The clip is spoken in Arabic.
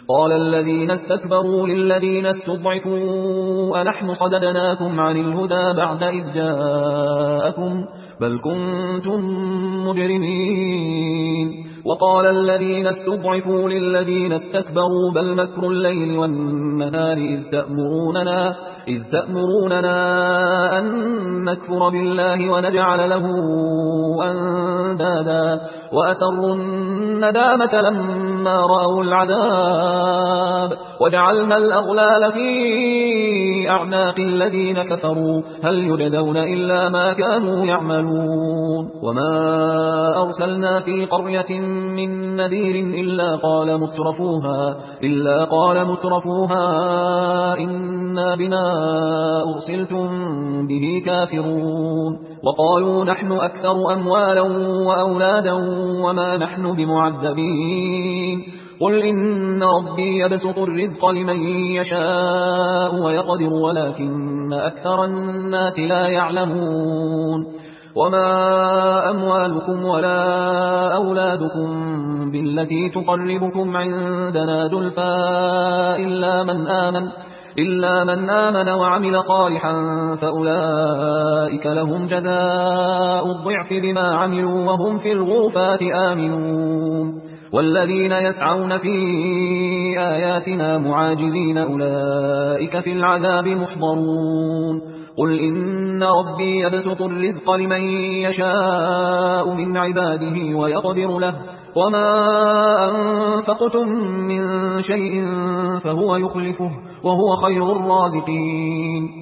قال الذين استكبروا للذين استضعفوا أنحن صددناكم عن الهدى بعد إذ جاءكم بل كنتم مجرمين. وقال الذين استضعفوا للذين استكبروا بل مكر الليل والنهار إذ تأمروننا أن نكفر بالله ونجعل له أندادا وأسروا الندامة لما رأوا العذاب وجعلنا الأغلال في أعناق الذين كفروا هل يجزون إلا ما كانوا يعملون. وما أرسلنا في قرية من نذير إلا قال مترفوها إنا بما أرسلتم به كافرون. وقالوا نحن أكثر أموالا وأولادا وما نحن بمعذبين. قل إن ربي يبسط الرزق لمن يشاء ويقدر ولكن أكثر الناس لا يعلمون. وما أموالكم ولا أولادكم بالتي تقربكم عندنا زلفى إلا من آمن وعمل صالحا فأولئك لهم جزاء الضعف بما عملوا وهم في الغرفات آمنون. والذين يسعون في آياتنا معاجزين أولئك في العذاب محضرون. قل إن ربي يبسط الرزق لمن يشاء من عباده ويقدر له وما أنفقتم من شيء فهو يخلفه وهو خير الرازقين.